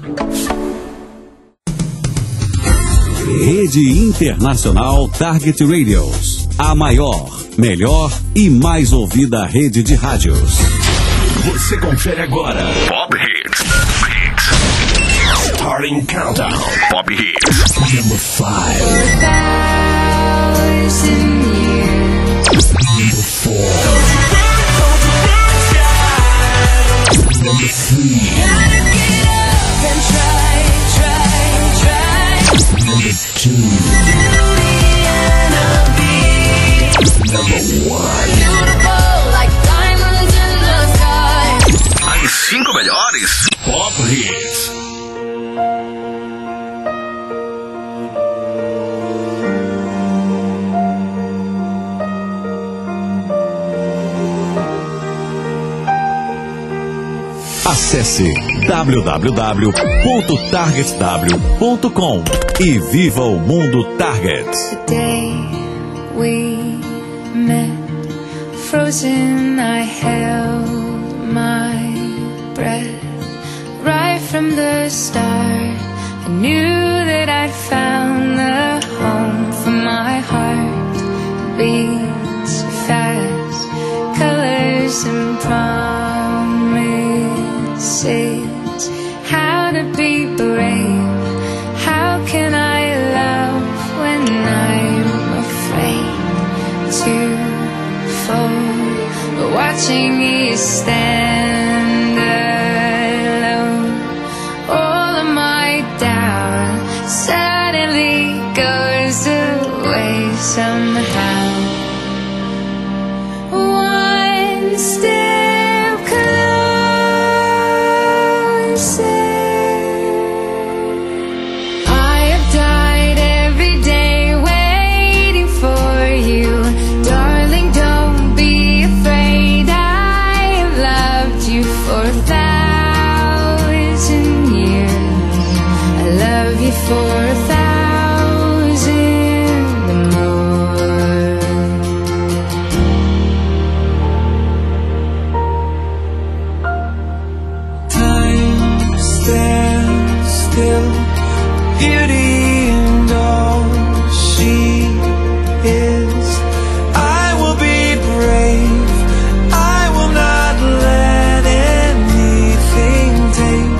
Rede Internacional Target Radios. A maior, melhor e mais ouvida rede de rádios. Você confere agora. Pop Hits. Starting Countdown. Pop Hits. Number 5. Number 4. Number 3. Number 2. Number 1. As 5 melhores Pop Hits. Acesse www.targetw.com e viva o mundo Target. The day we met, frozen, I held my breath. Right from the start, I knew that I'd found the home for my heart. Beats fast, colors and promises. How to be brave? How can I love when I'm afraid to fall? But watching you stand alone, all of my doubt suddenly goes away somehow. One step closer. For 1,000 more. Time stands still, beauty and all she is. I will be brave, I will not let anything take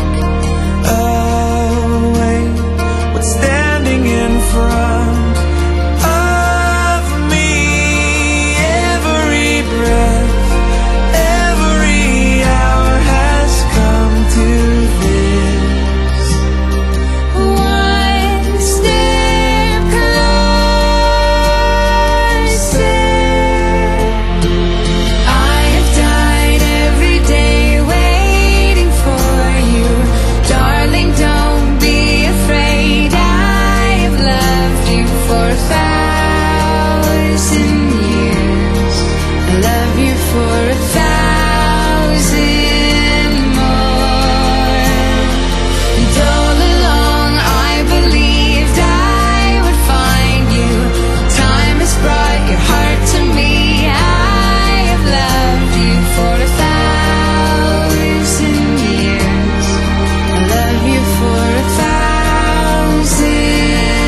standing in front of me. Every breath, every hour has come to this. One step closer. I have died every day waiting for you, darling, don't be afraid. For 1,000 years, I love you for 1,000 more. And all along I believed I would find you. Time has brought your heart to me. I have loved you for 1,000 years. I love you for 1,000.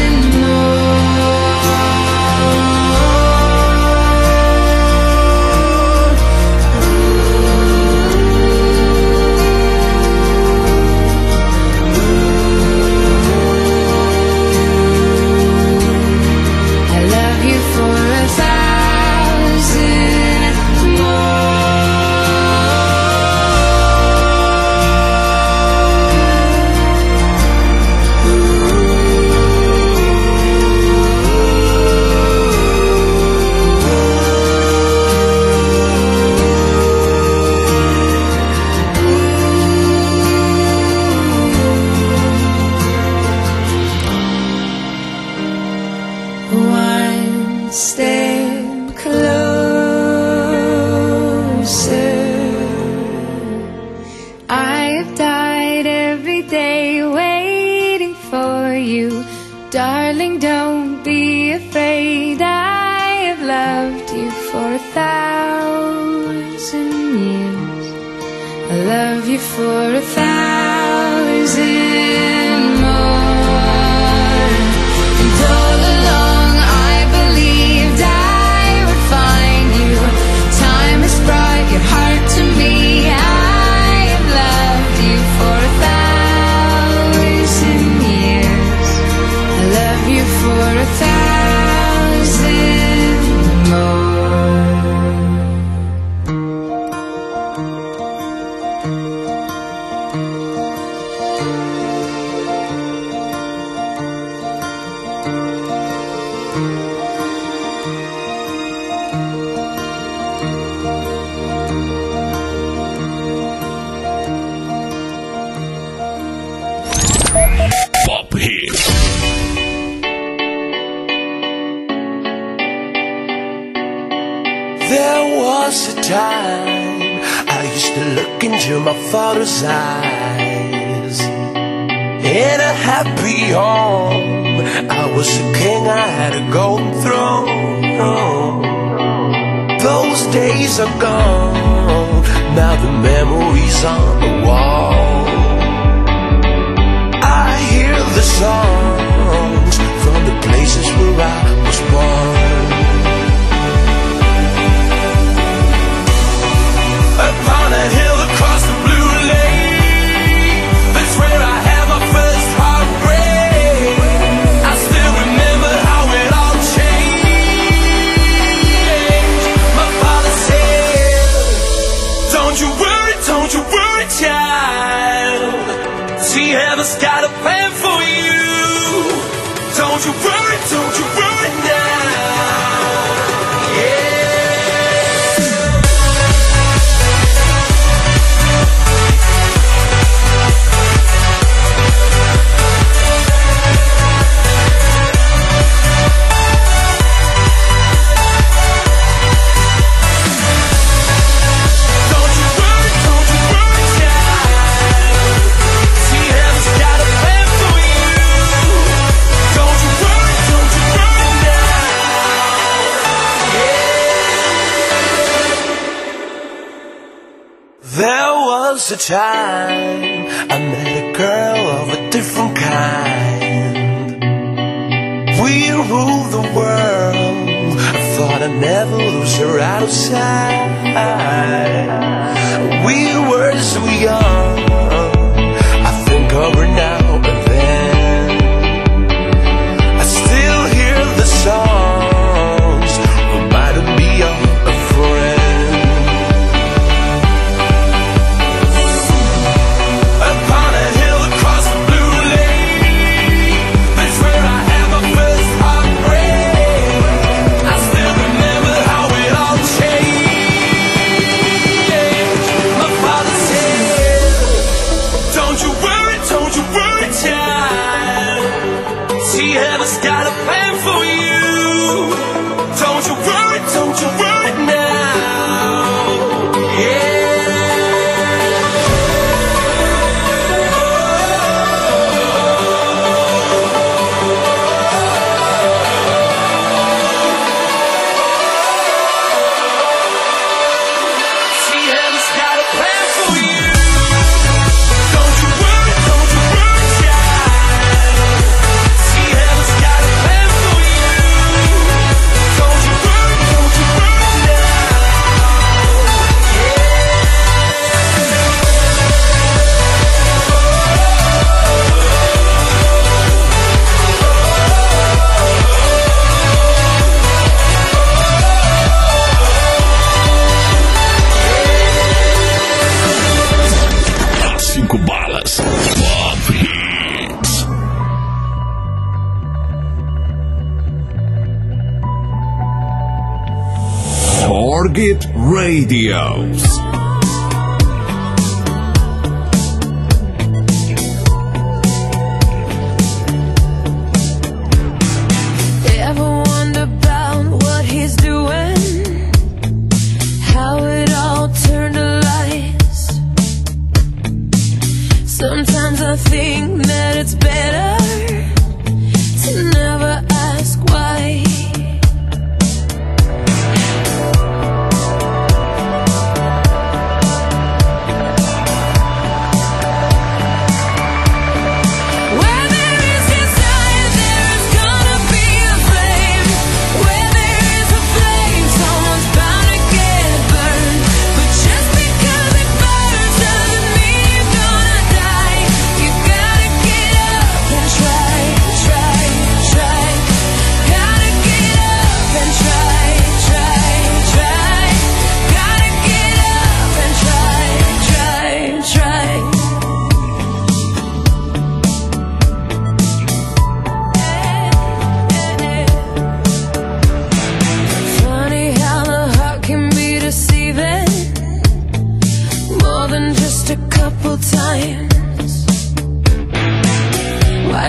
One step closer. I have died every day waiting for you, darling, don't be afraid. I have loved you for 1,000 years. I love you for 1,000. Pop Hits. There was a time I used to look into my father's eyes. In a happy home, I was a king, I had a golden throne. Those days are gone, now the memories on the wall. I hear the songs from the places where I was born. Upon a hill across the blue lake, that's where I had my first heartbreak. I still remember how it all changed. My father said, don't you worry, child. See, heaven's got a plan for you. Don't you worry now. Yeah. There was a time I met a girl of a different kind. We ruled the world. I thought I'd never lose her out of sight. We were so young, I think of her now and then. I still hear the songs, reminding me of a friend. Got a plan for you. Don't you worry now. Yeah. See, heaven's got a plan for you. Don't you worry, child. See, heaven's got a plan for you. Don't you worry now. Cinco balas. Pop Hits. Target Radios. Ever wonder about what he's doing? How it all turned to lies. Sometimes I think that it's better to never ask why. Where there is desire, there is gonna be a flame. Where there is a flame, someone's bound to get burned. But just because it burns doesn't mean you're gonna die. You gotta get up and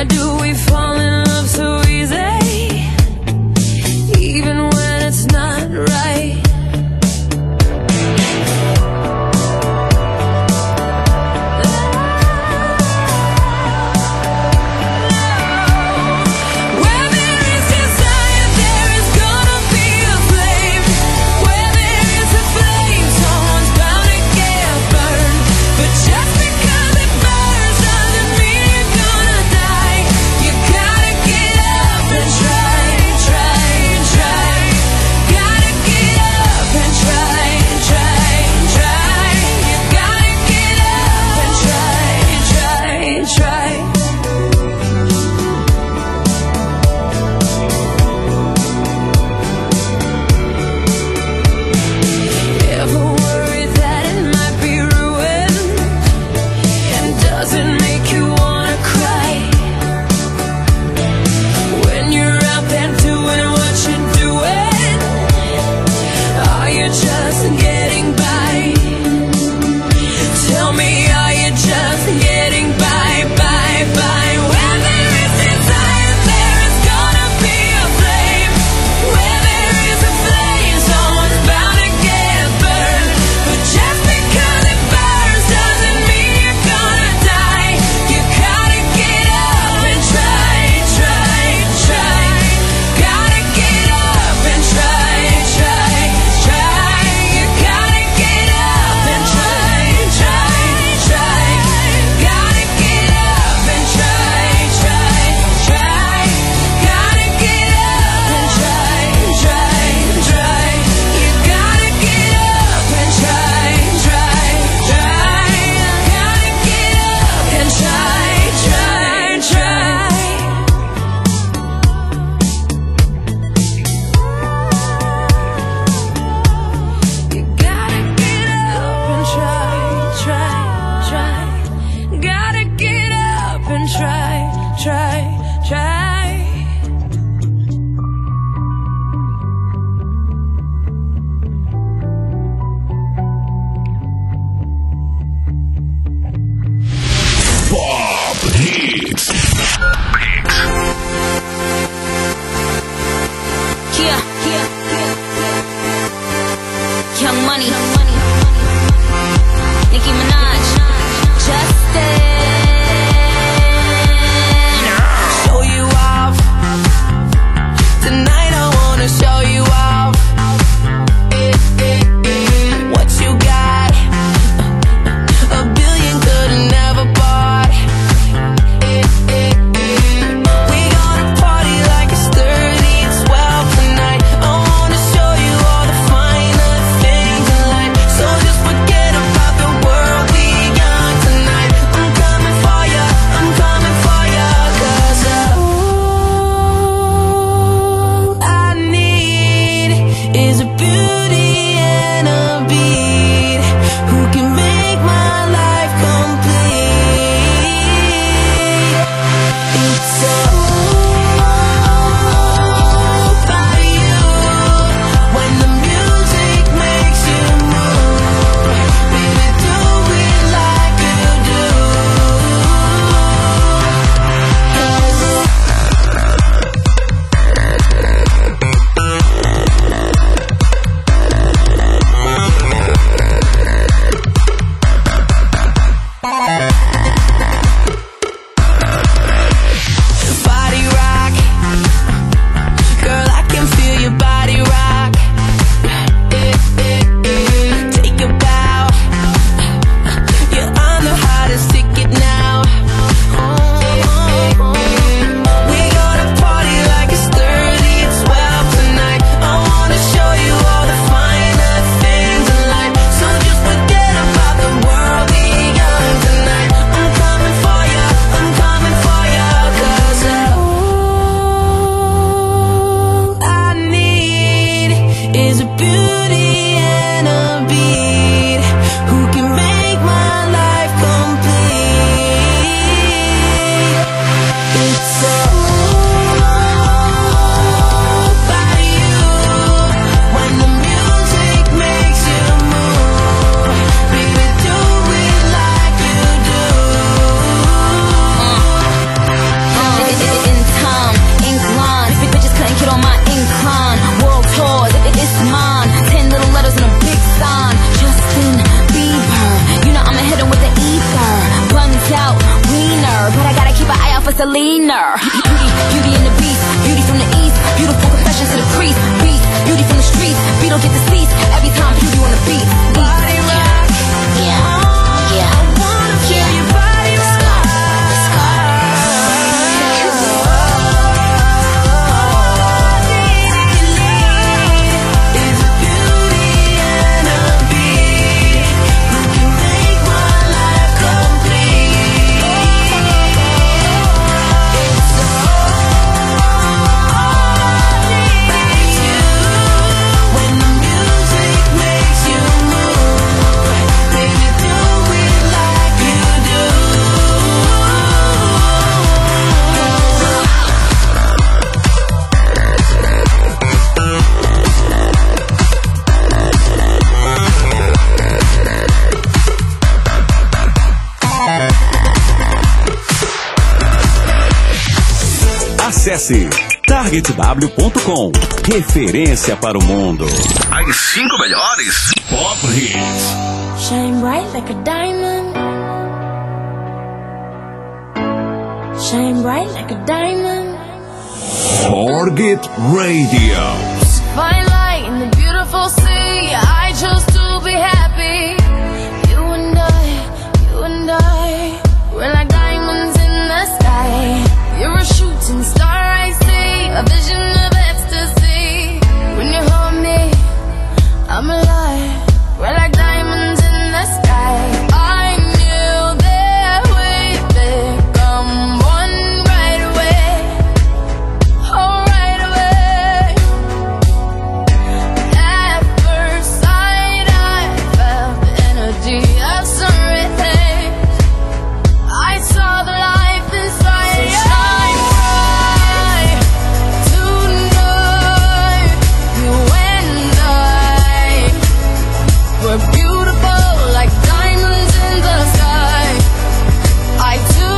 Why do we fall in love so easy, even when it's not right? Where there is desire, there is gonna be a flame. Where there is a flame, someone's bound to get burned. But just because it burns doesn't mean you're gonna die. You but I gotta keep an eye out for Selena. Beauty and the Beast, beauty from the East, beautiful confessions to the priest. Beast, beauty from the streets, beat don't get deceased every time beauty on the beat. Body rock, yeah. I wanna feel your body rock. Acesse targetw.com. Referência para o mundo. As 5 melhores Pop Hits. Shine bright like a diamond. Shine bright like a diamond. Target Radio. Fine light in the beautiful sea. I chose to be happy. You and I, we're like diamonds in the sky. You're a shooting star, I see, a vision of ecstasy. When you hold me, I'm alive. We're like diamonds in the sky. I knew that we'd become one right away. Oh, right away. At first sight, I felt the energy of sun rays. I saw the life inside you. We're beautiful like diamonds in the sky. I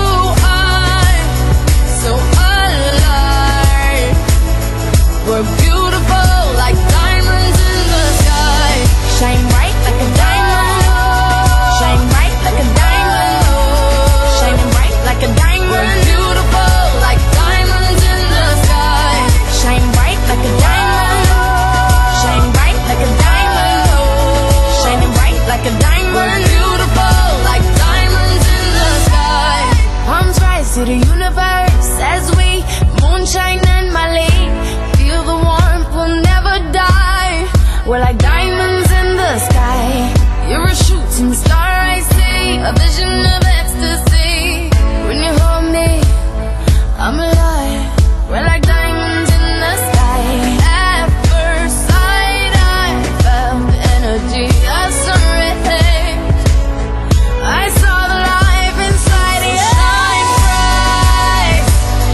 so alive. We're beautiful like diamonds in the sky. Shine bright like a diamond. Shine bright like a diamond. Shining bright like a diamond. We're beautiful like diamonds in the sky. Shine bright like a diamond. Shine bright like a diamond. Shining bright like a diamond. We're beautiful like diamonds in the sky. Palms rise to the universe as we moonshine and Mali. Feel the warmth, we'll never die. We're like diamonds in the sky. You're a shooting star, I see, a vision of ecstasy. When you hold me, I'm alive. We're like diamonds in the sky. At first sight, I felt the energy of sun rays. I saw the life inside you. Shine bright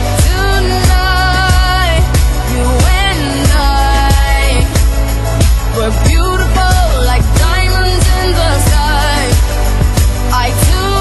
tonight. You and I, we're beautiful like diamonds in the sky. I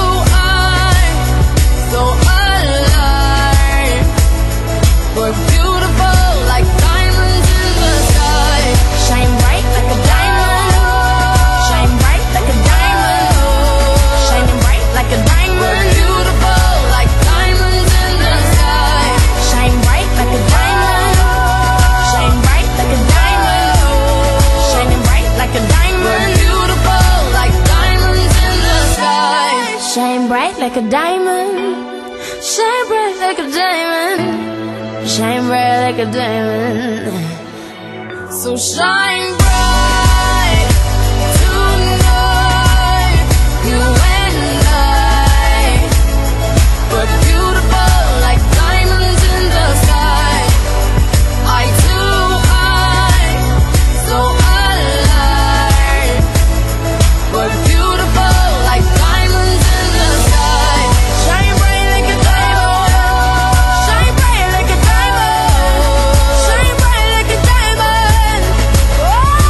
so alive. We're beautiful like diamonds in the sky. Shine bright like a diamond. Shine bright like a diamond. Shining bright like a diamond. We're beautiful like diamonds in the sky. Shine bright like a diamond. Shine bright like a diamond. Shining bright like a diamond. We're beautiful like diamonds in the sky. Shine bright like a diamond. Shine bright like a diamond. Shine bright like a diamond. So shine bright tonight. You and I, we're beautiful like diamonds in the sky. I so alive. We're beautiful like diamonds in the sky. Shine bright like a diamond. Shine bright like a diamond. Shine bright like a diamond. Oh.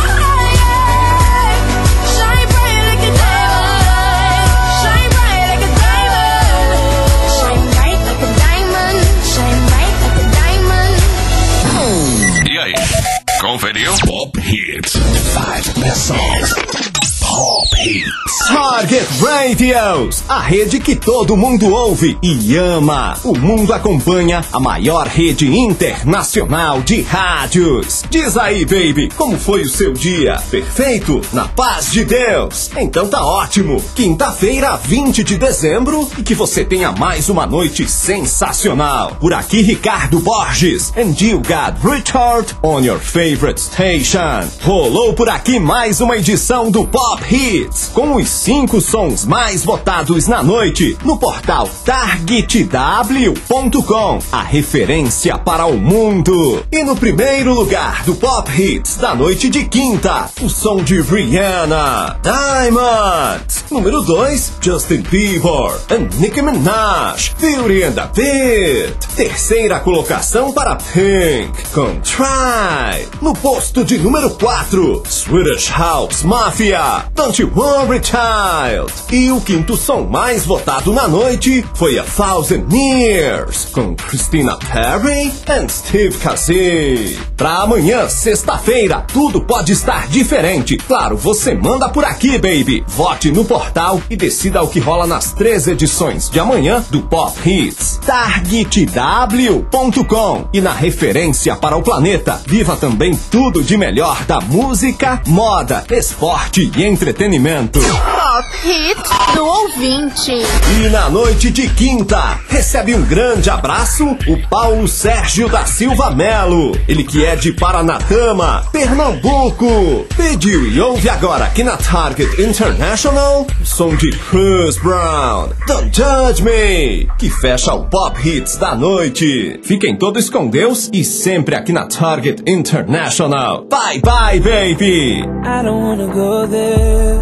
Radios, a rede que todo mundo ouve e ama. O mundo acompanha a maior rede internacional de rádios. Diz aí, baby, como foi o seu dia? Perfeito? Na paz de Deus? Então tá ótimo. Quinta-feira, 20 de dezembro, e que você tenha mais uma noite sensacional. Por aqui, Ricardo Borges, and you got Richard on your favorite station. Rolou por aqui mais uma edição do Pop Hits, com os 5 sons mais votados na noite, no portal targetw.com, a referência para o mundo. E no primeiro lugar do Pop Hits da noite de quinta, o som de Rihanna, Diamond. Número 2, Justin Bieber and Nicki Minaj, Beauty and the Beat. Terceira colocação para Pink, com Try. No posto de número 4, Swedish House Mafia, Don't You Worry Child. E o quinto som mais votado na noite foi A Thousand Years, com Christina Perri and Steve Cassie. Pra amanhã, sexta-feira, tudo pode estar diferente. Claro, você manda por aqui, baby. Vote no portal e decida o que rola nas 3 edições de amanhã do Pop Hits. targetw.com. E na referência para o planeta, viva também tudo de melhor da música, moda, esporte e entretenimento. Pop Hits do ouvinte. E na noite de quinta, recebe um grande abraço o Paulo Sérgio da Silva Melo. Ele que é de Paranatama, Pernambuco. Pediu e ouve agora aqui na Target International o som de Chris Brown, Don't Judge Me, que fecha o Pop Hits da noite. Fiquem todos com Deus e sempre aqui na Target International. Bye bye, baby. I don't wanna go there.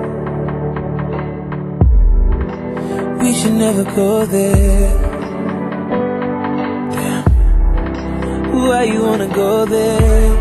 We should never go there. Damn. Why you wanna go there?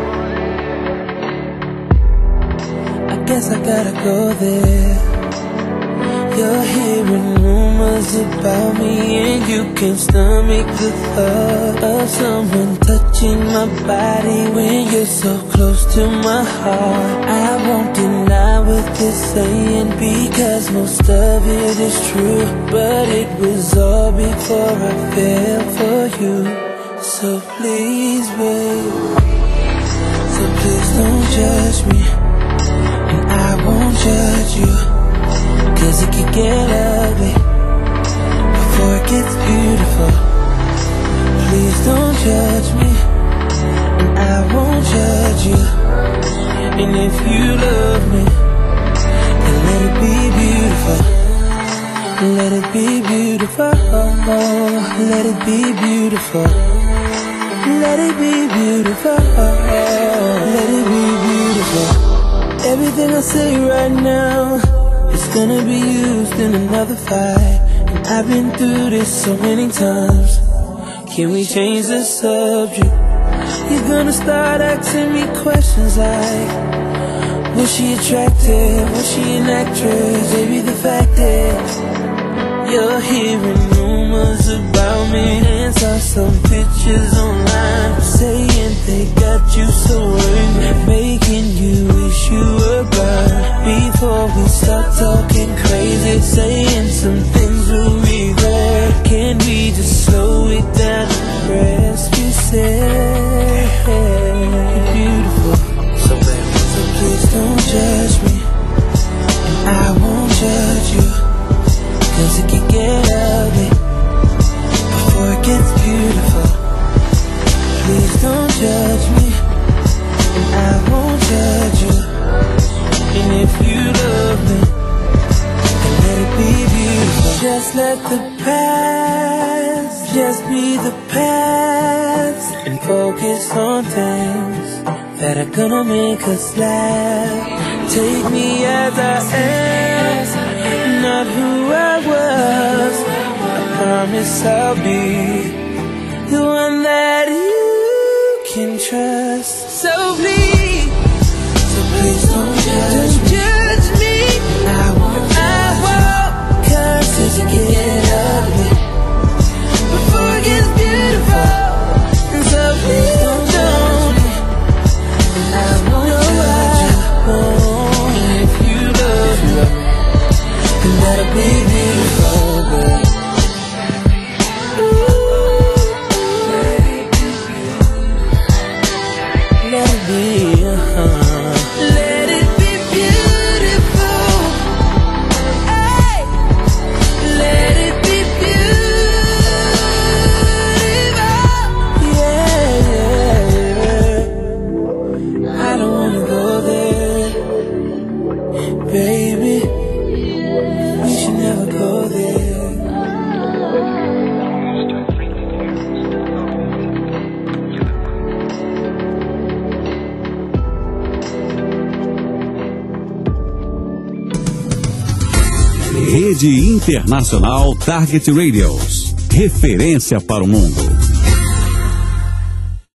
I guess I gotta go there. You're hearing rumors about me, and you can't stomach the thought of someone touching my body when you're so close to my heart. I won't deny what they're saying, because most of it is true, but it was all before I fell for you. So please, babe, so please don't judge me, and I won't judge you, 'cause it could get ugly before it gets beautiful. Please don't judge me, and I won't judge you. And if you love me, then let it be beautiful. Let it be beautiful. Let it be beautiful. Let it be beautiful. Let it be beautiful. Everything I say right now, it's gonna be used in another fight. And I've been through this so many times. Can we change the subject? You're gonna start asking me questions like, was she attractive? Was she an actress? Baby, the fact is, you're hearing rumors about me, and saw some pictures online saying they got you so angry, making you wish you were gone. Before we start talking crazy, saying some things we'll regret, can we just slow it down and rest? You said you're beautiful, so baby, so please don't judge me, and I won't judge you, 'cause it can get ugly before it gets beautiful. Please don't judge me, and I won't judge you. And if you love me, then let it be beautiful. Just let the past just be the past, and focus on things that are gonna make us laugh. Take me as I am, not who I was. I promise I'll be the one that you can trust. So please don't judge me. I won't, 'cause it can get ugly before it gets beautiful. And so please don't judge me, and I won't judge you. And if you love me, then baby, we should never go there. Rede Internacional Target Radios. Referência para o mundo.